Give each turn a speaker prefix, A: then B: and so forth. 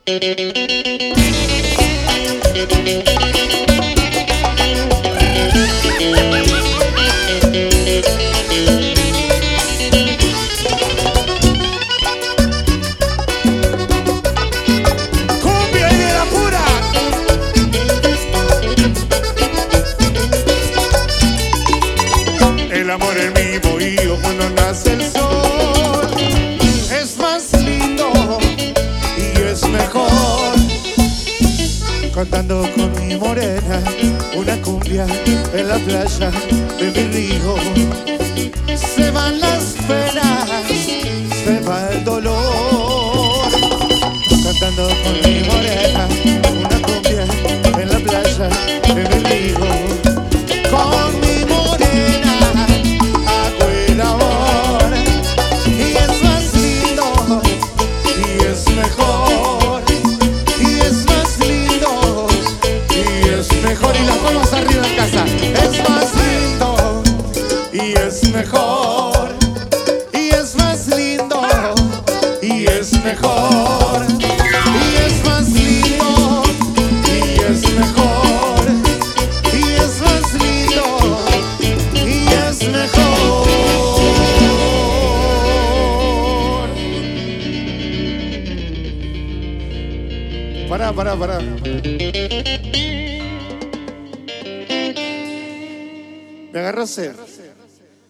A: Cumbia y de la pura. El amor es vivo y cuando nace el sol es más lindo y es mejor. Cantando con mi morena una cumbia en la playa de mi río. Se van las penas, se va el dolor. Cantando con mi morena una cumbia en la playa de mi río. Con mi morena hago el amor y es más lindo y es mejor y es más lindo y es mejor. Y las palmas arriba en casa. Es más lindo y es mejor y es más lindo y es mejor y es más lindo y es mejor y es más lindo y es mejor. Pará. Me agarró sed.